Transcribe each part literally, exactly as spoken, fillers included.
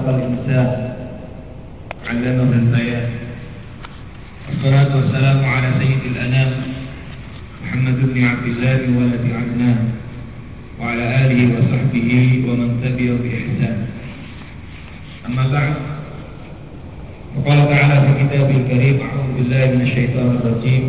الإنسان علمه البيان. والصلاة والسلام على سيد الأنام محمد بن عبد الله ولد عدنان وعلى آله وصحبه ومن تبعه بإحسان. أما بعد، وقال تعالى في كتابه الكريم: أعوذ بالله من الشيطان الرجيم: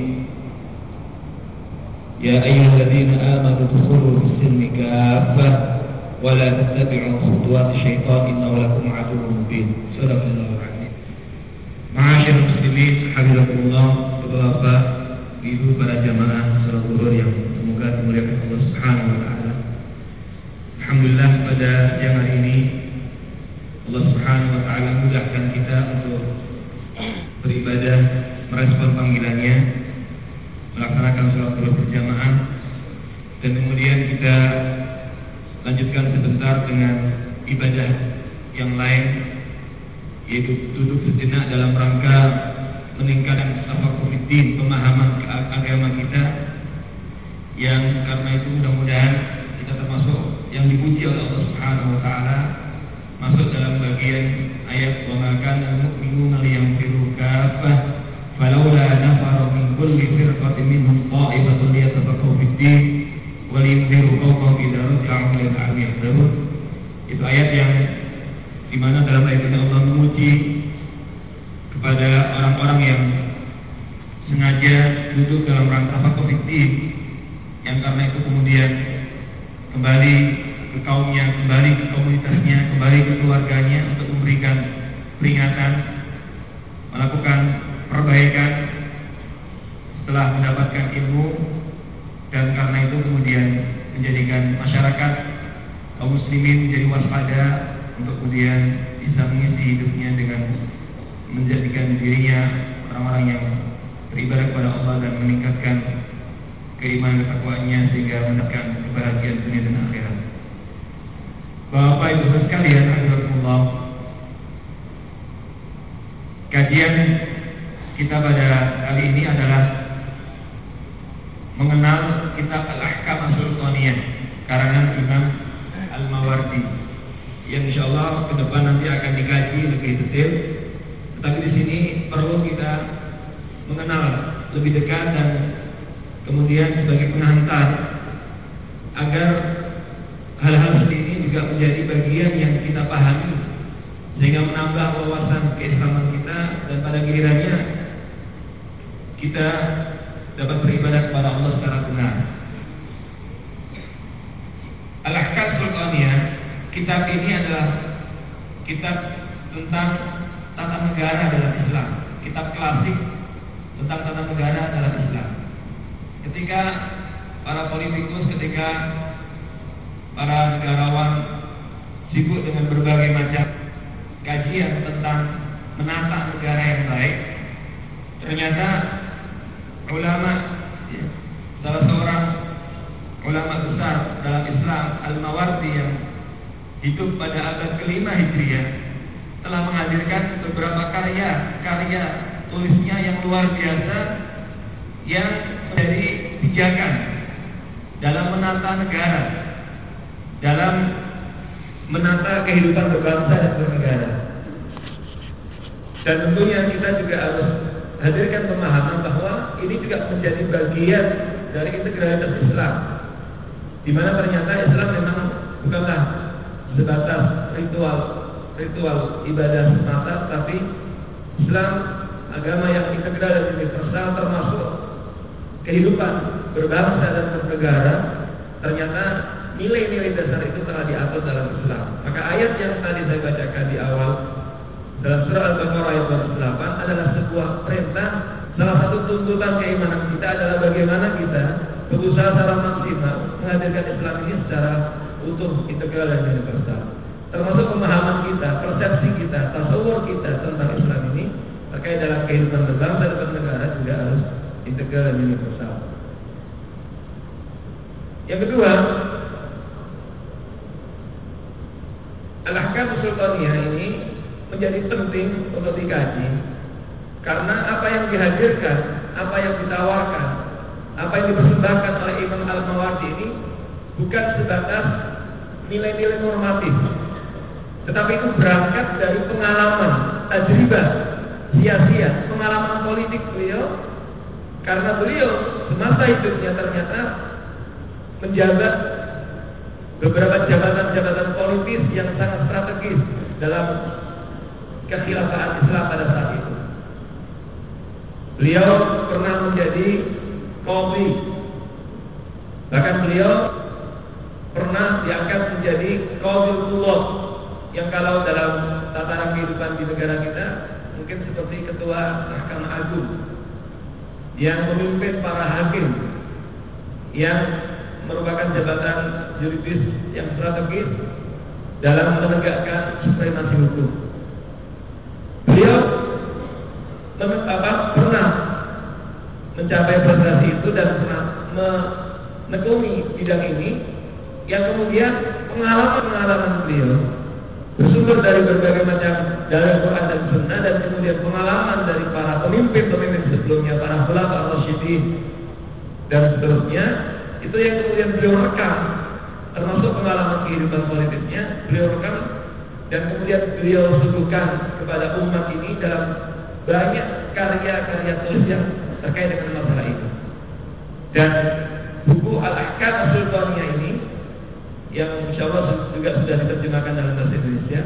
يا أيها الذين آمنوا ادخلوا في السلم كافة ولا تتبعوا خطوات الشيطان إنه لكم عدو مبين. صدق الله العظيم. Ma'asyiral muslimin, hafizakumullah, Bapak-bapak, Ibu, para jamaah salat zuhur yang semoga dimuliakan Allah Subhanahu wa taala. Alhamdulillah, pada siang hari ini Allah Subhanahu wa taala mudahkan kita untuk beribadah, merespon panggilannya, melaksanakan salat zuhur berjamaah, dan kemudian kita lanjutkan sebentar dengan ibadah yang lain, yaitu duduk sejenak dalam rangka meningkatkan tafaqquh fiddin, pemahaman agama kita, yang karena itu mudah-mudahan kita termasuk yang dipuji oleh Allah Subhanahu wa taala, masuk dalam bagian ayat wa ma kana al-mu'minuna liyanfiru kaffah falawla nafara min kulli firqatin minhum ta'ifatun liyatafaqahu fiddin wa liyunziru qawmahum idza raja'u ila al-'alami yahdharun. Itu ayat yang dimana dalam ayat ini Allah memuji kepada orang-orang yang sengaja duduk dalam rangka tafaqquh fiddin, yang karena itu kemudian kembali ke kaumnya, kembali ke komunitasnya, kembali ke keluarganya untuk memberikan peringatan, melakukan perbaikan setelah mendapatkan ilmu, dan karena itu kemudian menjadikan masyarakat kaum muslimin menjadi waspada untuk kemudian bisa mengisi hidupnya dengan menjadikan dirinya orang-orang yang beribadah kepada Allah dan meningkatkan keimanan ketakwaannya sehingga mendapatkan kebahagiaan dunia dan akhirat. Bapak Ibu sekalian, alhamdulillah, kajian kita pada kali ini adalah mengenal kitab Al-Ahkam As-Sultaniyah karangan Imam Al-Mawardi, yang insyaallah ke depan nanti akan dikaji lebih detail. Tetapi di sini perlu kita mengenal lebih dekat dan kemudian sebagai pengantar agar hal-hal seperti ini juga menjadi bagian yang kita pahami sehingga menambah wawasan keislaman kita, dan pada gilirannya kita dapat beribadah kepada Allah secara benar. Al-Ahkam Sultaniyah, kitab ini adalah kitab tentang tata negara dalam Islam, kitab klasik tentang tata negara dalam Islam. Ketika para politikus, ketika para negarawan sibuk dengan berbagai macam kajian tentang menata negara yang baik, ternyata ulama, ya, salah seorang ulama besar dalam Islam, Al-Mawardi, yang hidup pada abad kelima Hijriah, telah menghadirkan beberapa karya-karya tulisnya yang luar biasa, yang menjadi pijakan dalam menata negara, dalam menata kehidupan berbangsa dan bernegara. Dan tentunya kita juga harus hadirkan pemahaman bahwa ini juga menjadi bagian dari integralitas Islam, di mana ternyata Islam memang bukanlah sebatas ritual ritual ibadah semata, tapi Islam agama yang integral dan universal, termasuk kehidupan berbangsa dan bernegara. Ternyata nilai-nilai dasar itu telah diatur dalam Islam. Maka ayat yang tadi saya bacakan di awal dalam surah Al-Baqarah ayat dua puluh delapan adalah sebuah perintah. Salah satu tuntutan keimanan kita adalah bagaimana kita berusaha secara maksimal menghadirkan Islam ini secara utuh, integral dan universal. Termasuk pemahaman kita, persepsi kita, tasawur kita tentang Islam ini terkait dalam kehidupan berbangsa dan bernegara juga harus integral dan universal. Yang kedua, Al-Ahkam Sultaniyah ini menjadi penting untuk dikaji karena apa yang dihadirkan, apa yang ditawarkan, apa yang dipersembahkan oleh Imam Al-Mawardi ini bukan sebatas nilai-nilai normatif, Tetapi itu berangkat dari pengalaman, tajribah, sia-sia, pengalaman politik beliau. Karena beliau semasa hidupnya ternyata menjabat beberapa jabatan-jabatan politis yang sangat strategis dalam kekhilafan Islam pada saat itu. Beliau pernah menjadi qadhi. Bahkan beliau pernah diangkat menjadi qadhiyullah, yang kalau dalam tataran kehidupan di negara kita mungkin seperti ketua Mahkamah Agung yang memimpin para hakim, yang merupakan jabatan yuridis yang strategis dalam menegakkan supremasi hukum. Beliau apa, pernah mencapai prestasi itu dan pernah menekuni bidang ini, yang kemudian pengalaman-pengalaman beliau bersumber dari berbagai macam dari Quran dan Sunnah, dan kemudian pengalaman dari para pemimpin-pemimpin sebelumnya, para khulafa ar-rasyidin dan seterusnya, itu yang kemudian beliau rekam, termasuk pengalaman kehidupan politiknya beliau rekam, dan kemudian beliau suguhkan kepada umat ini dalam banyak karya-karya tulis yang terkait dengan masalah ini. Dan buku Al-Ahkam As-Sultaniyah ini, yang insya Allah juga sudah diterjemahkan dalam bahasa Indonesia,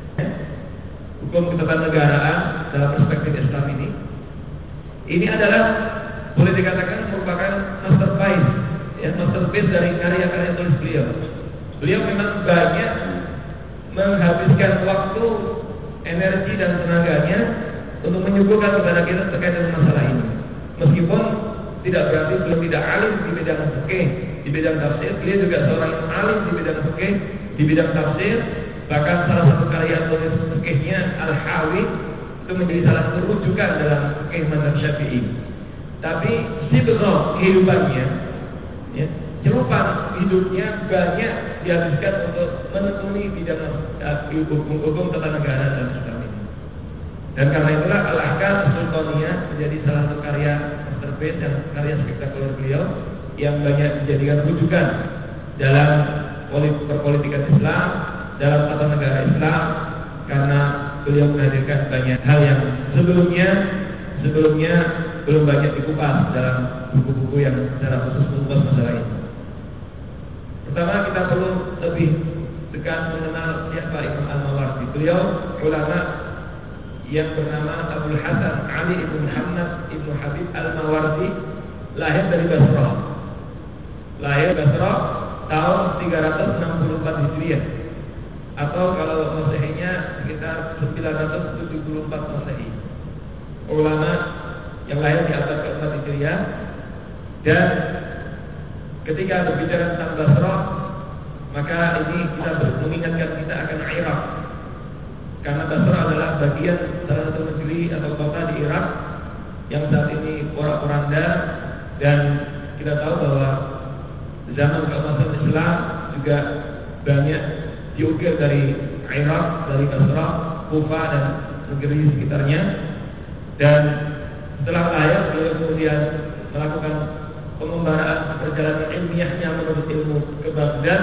hukum ketatanegaraan dalam perspektif Islam ini, ini adalah boleh dikatakan merupakan masterpiece, ya, masterpiece dari karya-karya tulis beliau. Beliau memang banyak menghabiskan waktu, energi dan tenaganya untuk menyuguhkan kepada kita terkait dengan masalah ini. Meskipun tidak berarti beliau tidak alim di bidang fikih, di bidang tafsir. Beliau juga seorang yang alim di bidang fikih, di bidang tafsir. Bahkan salah satu karya tulis fikihnya Al-Hawi itu menjadi salah satu rujukan dalam fikih mazhab Syafi'i. Tapi sibghah kehidupannya, ya, cerupan hidupnya banyak dihabiskan untuk menekuni bidang hukum tata negara dan Islam ini. Dan karena itulah Al-Ahkam As-Sultaniyah menjadi salah satu karya masterpiece dan karya spektakuler beliau yang banyak dijadikan rujukan dalam perpolitikan Islam, dalam tata negara Islam, karena beliau menghadirkan banyak hal yang sebelumnya sebelumnya belum banyak dikupas dalam buku-buku yang secara khusus mengupas masalah ini. Pertama, kita perlu lebih dekat mengenal siapa Imam Al-Mawardi. Beliau ulama yang bernama Abdul Hasan Ali ibn Muhammad ibn Habib Al-Mawardi, lahir dari Basrah. Lahir Basrah tahun tiga ratus enam puluh empat Hijriah, atau kalau Masehinya sekitar sembilan ratus tujuh puluh empat Masehi. Ulama yang lahir di abad keempat Hijriah. Dan ketika berbicara tentang Basrah, maka ini kita mengingatkan kita akan Irak, karena Basrah adalah bagian salah satu negeri atau kota di Irak yang saat ini porak-poranda. Dan kita tahu bahwa zaman keemasan Islam juga banyak diukir dari Irak, dari Basrah, Kufa dan negeri sekitarnya. Dan setelah lahir, beliau kemudian melakukan pengembaraan perjalanan ilmiahnya menurut ilmu ke Baghdad,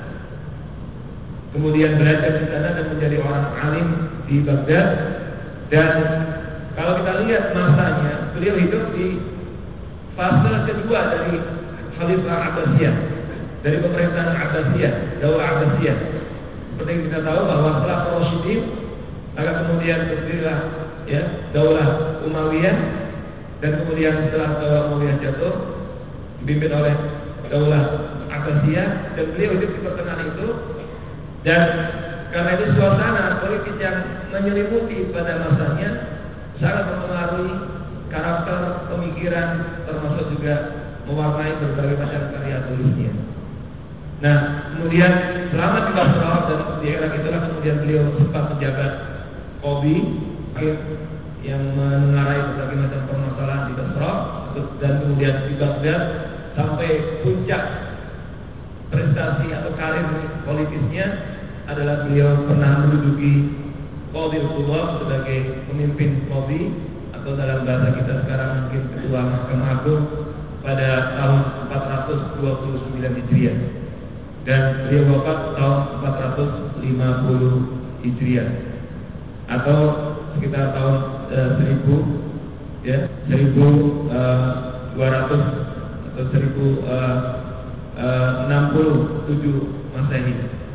kemudian belajar di sana dan menjadi orang alim di Baghdad. Dan kalau kita lihat masanya, beliau hidup di fase kedua dari Khalifah Abbasiyah, dari pemerintahan Abbasiyah, Daulah Abbasiyah. Seperti yang kita tahu bahwa setelah Rasyidin, maka kemudian berdirilah ya Daulah Umayyah, dan kemudian setelah Daulah Umayyah jatuh dipimpin oleh Daulah Abbasiyah, dan beliau hidup di pertengahan itu. Dan karena itu suasana politik yang menyelimuti pada masanya sangat mempengaruhi karakter pemikiran, termasuk juga mewarnai berbagai macam karya tulisnya. Nah, kemudian selama di Basrah dan di era itulah kemudian beliau sempat menjabat qadhi yang menengarai berbagai macam permasalahan di Basrah, dan kemudian di Baghdad sampai puncak prestasi atau karir politisnya adalah beliau pernah menduduki Qadhil Qudhat sebagai pemimpin qadhi, atau dalam bahasa kita sekarang mungkin ketua Mahkamah Agung, pada tahun empat ratus dua puluh sembilan Hijriah, dan beliau wafat tahun empat ratus lima puluh Hijriah atau sekitar tahun eh, seribu ya seribu dua ratus atau seribu enam puluh tujuh Masehi.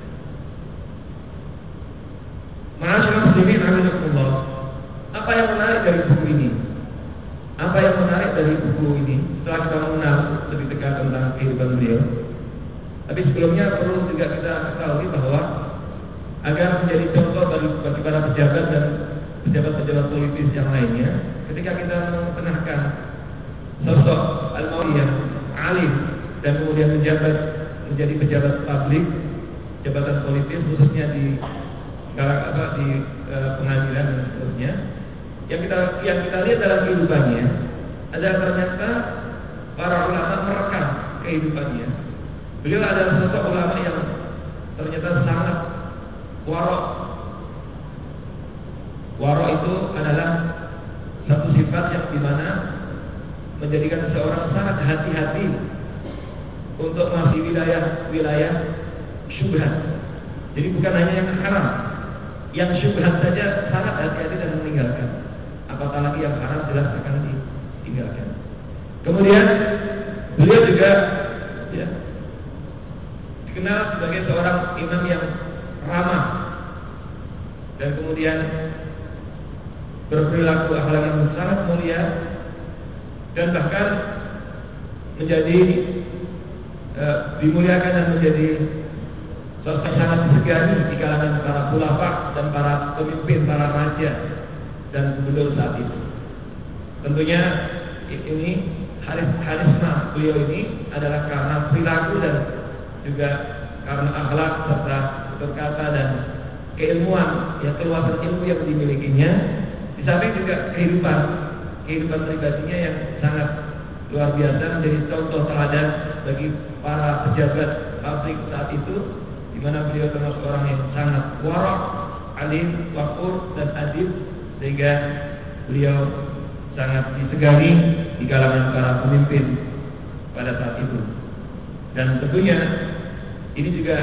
Ma'asyiral muslimin rahimakumullah. Apa yang menarik dari buku ini? Apa yang menarik dari buku ini? Setelah kita mengenal lebih dekat tentang kehidupan beliau, tapi sebelumnya perlu juga kita ketahui bahwa agar menjadi contoh bagi, bagi para pejabat dan pejabat-pejabat politis yang lainnya, ketika kita mengenalkan sosok Al-Maudi yang alim dan kemudian menjabat menjadi pejabat publik, jabatan politis khususnya di apa di e, pengadilan dan seterusnya, yang kita yang kita lihat dalam kehidupannya adalah ternyata para ulama merekam kehidupannya. Beliau adalah sosok ulama yang ternyata sangat warok. Warok itu adalah satu sifat yang dimana menjadikan seseorang sangat hati-hati untuk masih wilayah-wilayah syubhat. Jadi bukan hanya yang haram, yang syubhat saja sangat hati-hati dan meninggalkan. Apatah lagi yang haram jelas akan ditinggalkan. Kemudian beliau juga ya, dikenal sebagai seorang imam yang ramah dan kemudian berperilaku akhlak yang sangat mulia dan bahkan menjadi e, dimuliakan dan menjadi sosok sangat disegani di kalangan para khulafa dan para pemimpin, para raja dan gubernur saat itu. Tentunya ini harisma beliau ini adalah karena perilaku dan juga karena akhlak serta berkata dan keilmuan, ya keluasan ilmu yang dimilikinya, di samping juga kehidupan kehidupan pribadinya yang sangat luar biasa, menjadi contoh teladan bagi para pejabat publik saat itu, di mana beliau termasuk orang yang sangat warok, alim, wakur dan adib, sehingga beliau sangat disegani di kalangan para pemimpin pada saat itu. Dan tentunya ini juga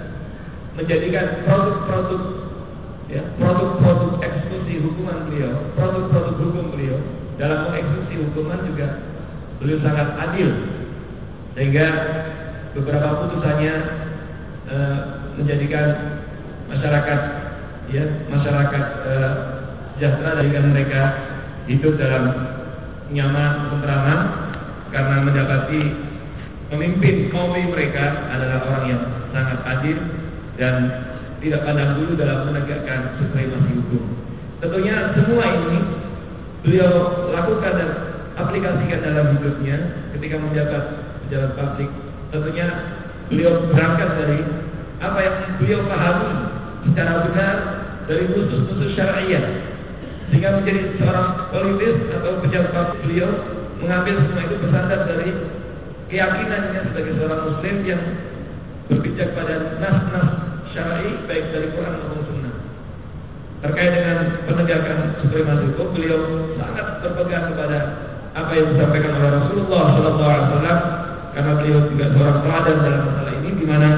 menjadikan produk-produk ya, produk-produk eksekusi hukuman beliau, produk-produk hukum beliau dalam mengeksekusi hukuman juga beliau sangat adil, sehingga beberapa putusannya e, menjadikan masyarakat ya masyarakat e, sejahtera dan mereka hidup dalam nyaman, tentraman karena mendapati pemimpin kaum mereka adalah orang yang sangat adil dan tidak pandang bulu dalam menegakkan supremasi hukum. Tentunya semua ini beliau lakukan dan aplikasikan dalam hidupnya ketika menjabat pejabat publik. Tentunya beliau berangkat dari apa yang beliau pahami secara benar dari nusus-nusus syariah, sehingga menjadi seorang politis atau pejabat publik. Beliau mengambil semua itu bersandar dari keyakinannya sebagai seorang muslim yang berpijak pada nas-nas syar'i baik dari Quran maupun Sunnah. Terkait dengan penegakan supremasi hukum, beliau sangat berpegang kepada apa yang disampaikan oleh Rasulullah Shallallahu Alaihi Wasallam, karena beliau juga seorang teladan dalam masalah ini, di mana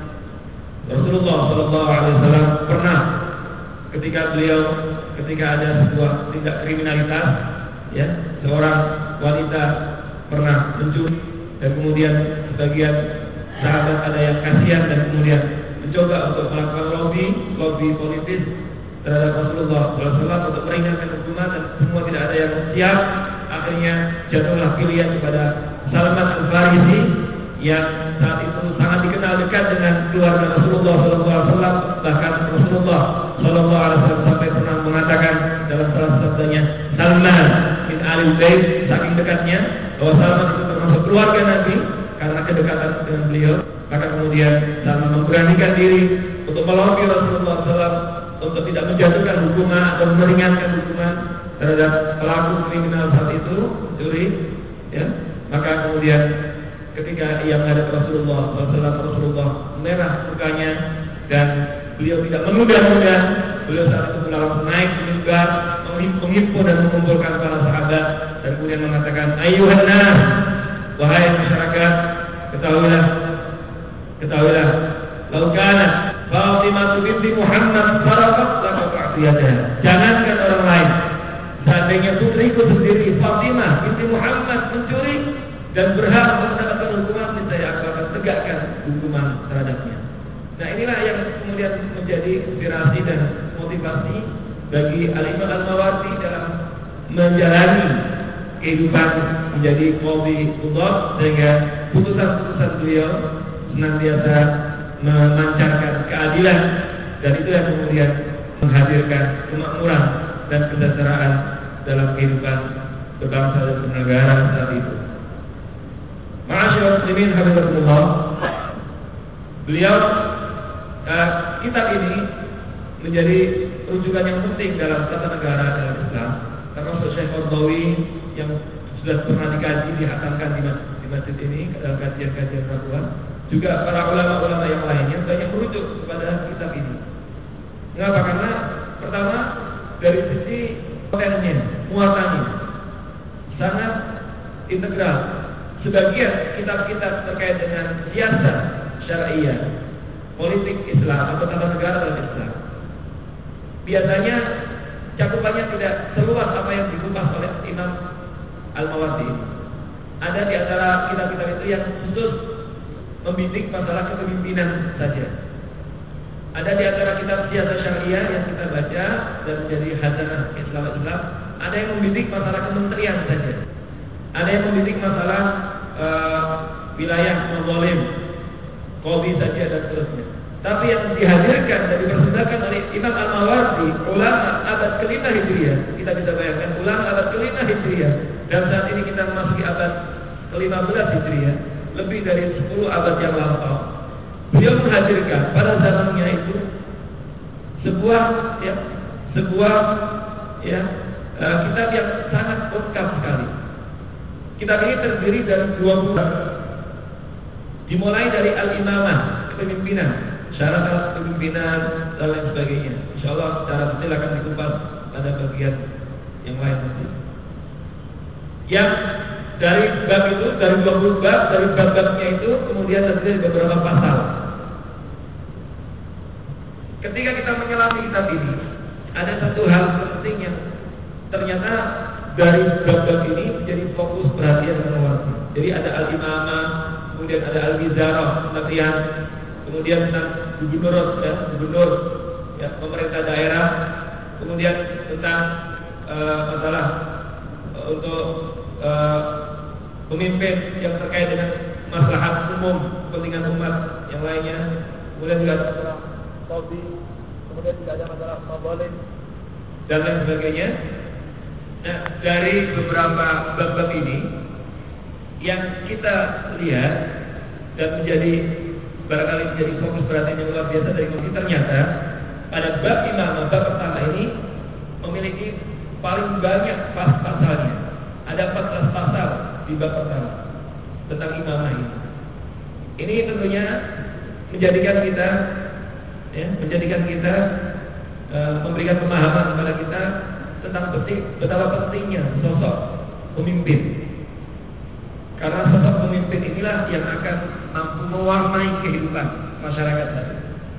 Rasulullah Shallallahu Alaihi Wasallam pernah ketika beliau ketika ada sebuah tindak kriminalitas, ya seorang wanita pernah mencuri dan kemudian sebagian sahabat ada yang kasihan dan kemudian mencoba untuk melakukan lobby, lobby politis terhadap Rasulullah shallallahu alaihi wasallam untuk meringankan hukuman, dan semua tidak ada yang siap. Akhirnya jatuhlah pilihan kepada Salman Al-Farisi yang saat itu sangat dikenal dekat dengan keluarga Rasulullah shallallahu alaihi wasallam. Bahkan Rasulullah shallallahu alaihi wasallam sampai pernah mengatakan dalam salah sabdanya, Salman bin Ali Bait, saking dekatnya bahwa Salman itu termasuk keluarga Nabi karena kedekatan dengan beliau. Maka kemudian Salman memberanikan diri untuk melobi Rasulullah shallallahu alaihi wasallam untuk tidak menjatuhkan hukuman atau meringankan hukuman terhadap pelaku kriminal saat itu, curi, ya. Maka kemudian ketika ia menghadap Rasulullah shallallahu alaihi wasallam, Rasulullah merah mukanya dan beliau tidak menunda-nunda. Beliau saat itu langsung naik ke mimbar, menghimpun dan mengumpulkan para sahabat dan kemudian mengatakan, Ayyuhan nas, wahai masyarakat, ketahuilah, ketahuilah, laukana Fatimah binti Muhammad sarakat laka fa'tiyatah. Jangankan orang lain, seandainya putriku sendiri Fatimah binti Muhammad mencuri dan berhak mendapatkan hukuman, saya aku akan tegakkan hukuman terhadapnya. Nah, inilah yang kemudian menjadi inspirasi dan motivasi bagi Al-Imam Al-Mawardi dalam menjalani kehidupan menjadi qadhi qudhat, sehingga putusan-putusan beliau senantiasa memancarkan keadilan, dan itu yang kemudian menghadirkan kemakmuran dan kesejahteraan dalam kehidupan berbangsa dan bernegara saat itu. Ma'asyiral muslimin hafizakumullah, beliau uh, kitab ini menjadi rujukan yang penting dalam tata negara dalam Islam, termasuk Syekh Qardawi yang sudah pernah dikaji, dihatamkan di masjid, di masjid ini dalam kajian-kajian Rabuan. Juga para ulama-ulama yang lainnya banyak merujuk kepada kitab ini. Mengapa? Karena pertama dari sisi kontennya, muatannya sangat integral. Sebagian kitab-kitab terkait dengan siasat syariah, politik Islam atau tata negara dalam Islam, biasanya cakupannya tidak seluas apa yang dikupas oleh Imam Al-Mawardi. Ada di antara kitab-kitab itu yang khusus membidik masalah kepemimpinan saja. Ada di antara kitab siasat syariah yang kita baca dan menjadi khazanah Islam-Islam, ada yang membidik masalah kementerian saja. Ada yang membidik masalah uh, wilayah mazalim, qadhi saja dan seterusnya. Tapi yang dihadirkan dan dipersembahkan oleh Imam Al-Mawardi, ulama abad kelima Hijriah, kita bisa bayangkan ulama abad kelima Hijriah, dan saat ini kita memasuki abad kelima belas Hijriah, lebih dari sepuluh abad yang lampau. Beliau menghadirkan pada zamannya itu sebuah ya, sebuah ya, uh, kitab yang sangat lengkap sekali. Kitab ini terdiri dari dua buku, dimulai dari Al-Imamah, kepemimpinan, syarat kepemimpinan dan lain sebagainya. Insya Allah secara detail akan dikupas pada bagian yang lain nanti. Yang dari bab itu, dari dua puluh bab, dari bab-babnya itu kemudian terdiri dari beberapa pasal. Ketika kita menyelami kitab ini, ada satu hal penting yang ternyata dari bab-bab ini menjadi fokus perhatian Al-Mawardi. Jadi ada Al-Imamah, kemudian ada Al-Wizarah, latihan, kemudian tentang gubernur, ya, gubernur, ya, pemerintah daerah, kemudian tentang uh, masalah uh, untuk uh, pemimpin yang terkait dengan maslahat umum, kepentingan umat yang lainnya, kemudian juga ada masalah qadhi, kemudian juga ada masalah mazalim dan lain sebagainya. Nah, dari beberapa bab-bab ini yang kita lihat dan menjadi barangkali menjadi fokus perhatian yang luar biasa dari kami, ternyata pada bab imamah, bab pertama ini memiliki paling banyak pas-pasalnya. Ada empat belas pasal di bab pertama tentang imamah ini. Ini tentunya menjadikan kita, ya, menjadikan kita uh, memberikan pemahaman kepada kita tentang penting, betapa pentingnya sosok pemimpin. Karena sosok pemimpin inilah yang akan mampu mewarnai kehidupan masyarakat tadi.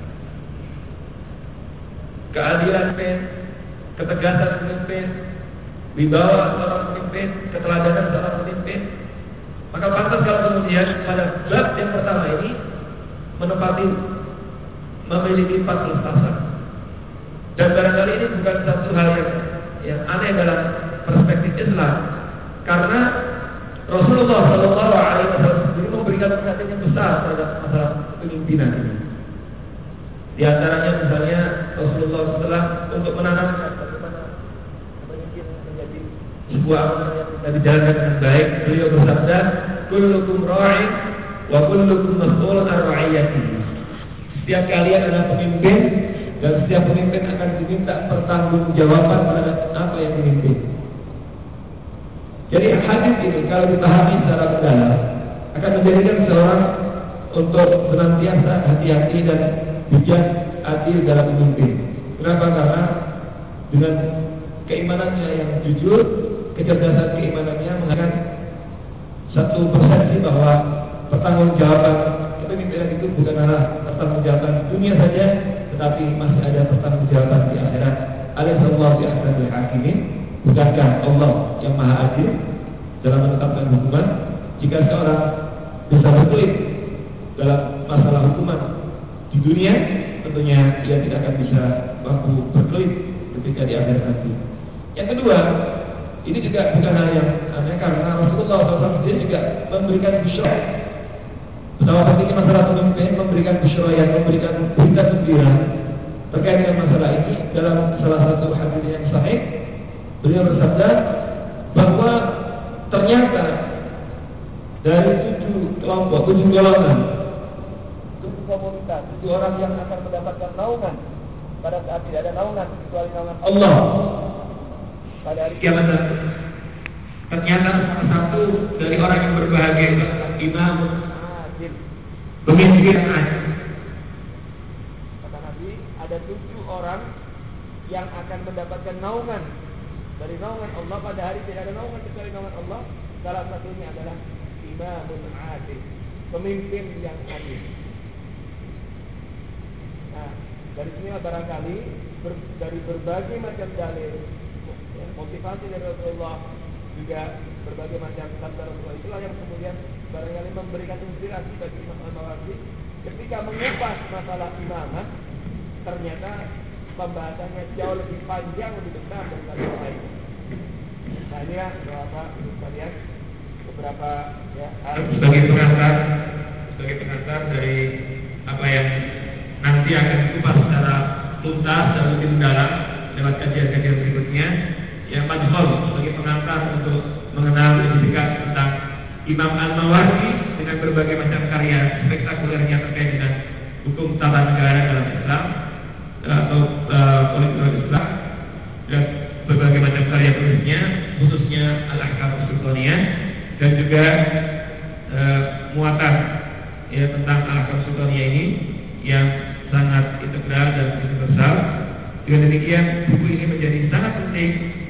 Keadilan pemimpin, ketegasan pemimpin, wibawa seorang pemimpin, keteladanan seorang pemimpin. Maka pantas kalau kemudian pada bab yang pertama ini menempati memiliki empat belas pasal. Dan barangkali ini bukan satu hal yang yang aneh dalam perspektif Islam, karena Rasulullah Shallallahu Alaihi Wasallam sendiri memberikan perhatian yang besar terhadap masalah kepemimpinan ini. Di antaranya misalnya Rasulullah setelah untuk menanamkan bagaimana pemimpin menjadi sebuah amanah yang bisa dijalankan dengan baik, beliau bersabda, "Kullukum ra'in wa kullukum mas'ulun an ra'iyatihi." Setiap kalian adalah pemimpin dan setiap pemimpin akan diminta pertanggungjawaban terhadap apa yang dipimpin. Jadi hadis ini kalau dipahami secara mendalam akan menjadikan seorang untuk senantiasa hati-hati dan bijak, adil dalam memimpin. Kenapa? Karena dengan keimanannya yang jujur, kecerdasan keimanannya menghasilkan satu persepsi bahwa pertanggungjawaban kepemimpinan itu bukan hanya pertanggungjawaban dunia saja, tetapi masih ada pertanggungjawaban di akhirat. Alaihissallahu bi ahkamil hakimin. Bukankah Allah yang maha adil dalam menetapkan hukuman? Jika seorang bisa berkelit dalam masalah hukuman di dunia, tentunya ia tidak akan bisa mampu berkelit ketika di akhirat nanti. Yang kedua, ini juga bukan hal yang aneh karena Rasulullah shallallahu alaihi wasallam sendiri juga memberikan bisyarah. Betapa pentingnya masalah pemimpin memberikan bisyarah, yang memberikan berita gembira terkait dengan masalah ini. Dalam salah satu hadis yang sahih, beliau bersabda bahwa ternyata dari tujuh kelompok, tujuh golongan, tujuh komunitas, tujuh orang yang akan mendapatkan naungan pada saat tidak ada naungan kecuali naungan Allah pada hari kiamat. Ternyata salah satu dari orang yang berbahagia itu imam, pemimpin adil. Kata Nabi, ada tujuh orang yang akan mendapatkan naungan dari naungan Allah pada hari tidak ada naungan kecuali naungan Allah. Salah satunya adalah imamun adil, pemimpin yang adil. Nah, dari sini barangkali ber, dari berbagai macam dalil, ya, motivasi dari Rasulullah, juga berbagai macam sabda Rasulullah, itulah yang kemudian barangkali memberikan inspirasi bagi Imam Al-Mawardi ketika mengupas masalah imamah. Ternyata pembahasannya jauh lebih panjang, lebih besar daripada yang lain. Nah, ini ya beberapa sekalian, beberapa ya sebagai pengantar, sebagai pengantar dari apa yang nanti akan dikupas secara tuntas dan lebih mendalam lewat kajian-kajian berikutnya. Yang majhul sebagai pengantar untuk mengenal lebih dekat tentang Imam Al-Mawardi dengan berbagai macam karya spektakulernya terkait dengan hukum tata negara dalam Islam atau uh, politik Islam dan berbagai macam karya tulisnya, khususnya Al-Ahkam Sultaniyah, dan juga uh, muatan ya tentang Al-Ahkam Sultaniyah ini yang sangat integral dan universal. Dengan demikian buku ini menjadi sangat penting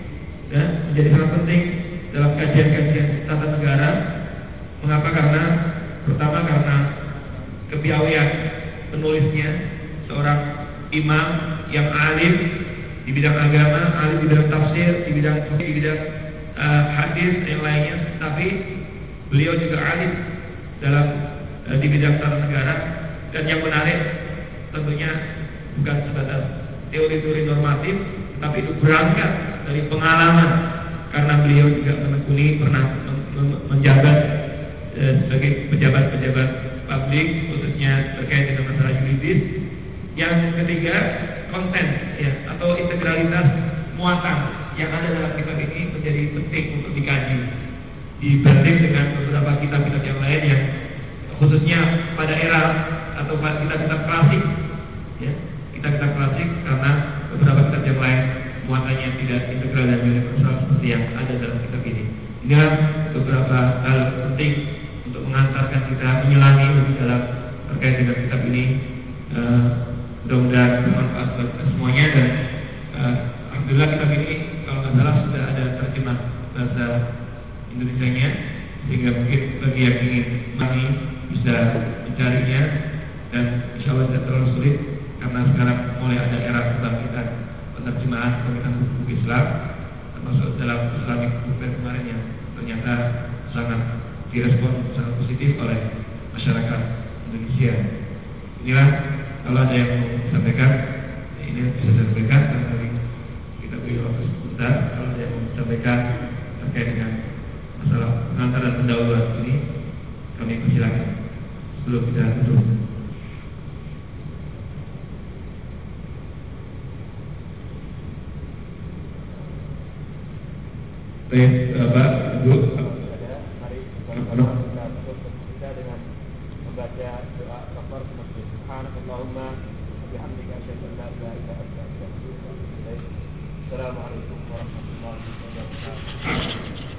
dan menjadi sangat penting dalam kajian-kajian tata negara. Mengapa? Karena pertama karena kepiawaian penulisnya, seorang imam yang alim di bidang agama, alim di bidang tafsir, di bidang di bidang uh, hadis dan yang lainnya, tapi beliau juga alim dalam uh, di bidang tata negara. Dan yang menarik tentunya bukan sebatas teori-teori normatif, tapi itu berangkat dari pengalaman, karena beliau juga menekuni pernah menjabat eh, sebagai pejabat-pejabat publik, khususnya terkait dengan masalah yuridis. Yang ketiga, konten ya atau integralitas muatan yang ada dalam kitab ini menjadi penting untuk dikaji dibanding dengan beberapa kitab-kitab yang lain yang khususnya pada era atau pada kitab-kitab klasik ya, kitab-kitab klasik, karena beberapa kitab yang lain muatannya tidak integral dan universal seperti yang ada dalam kitab ini. Inilah beberapa hal penting untuk mengantarkan kita menyelami lebih dalam terkait dengan kitab ini. Uh, mudah-mudahan bermanfaat buat kita semuanya, dan uh, alhamdulillah kitab ini kalau nggak salah sudah ada terjemah bahasa Indonesianya, sehingga mungkin bagi yang ingin mari bisa mencarinya, dan insya Allah tidak terlalu sulit karena sekarang mulai ada era kebangkitan penerjemahan pemerintahan buku Islam, termasuk dalam Islamic Book Fair kemarin yang ternyata sangat direspon sangat positif oleh masyarakat Indonesia. Inilah kalau ada yang mau disampaikan, ini bisa saya sampaikan, barangkali kita beri waktu sebentar. Kalau ada yang mau disampaikan terkait dengan masalah pengantar dan pendahuluan ini, kami persilakan sebelum kita tutup. Baik, Bapak, Ibu, mari kita tutup kita dengan membaca doa kafaratul majlis. Subhanakallahumma wa bihamdika asyhadu an la ilaha illa anta astaghfiruka wa atubu ilaik. Assalamualaikum warahmatullahi wabarakatuh.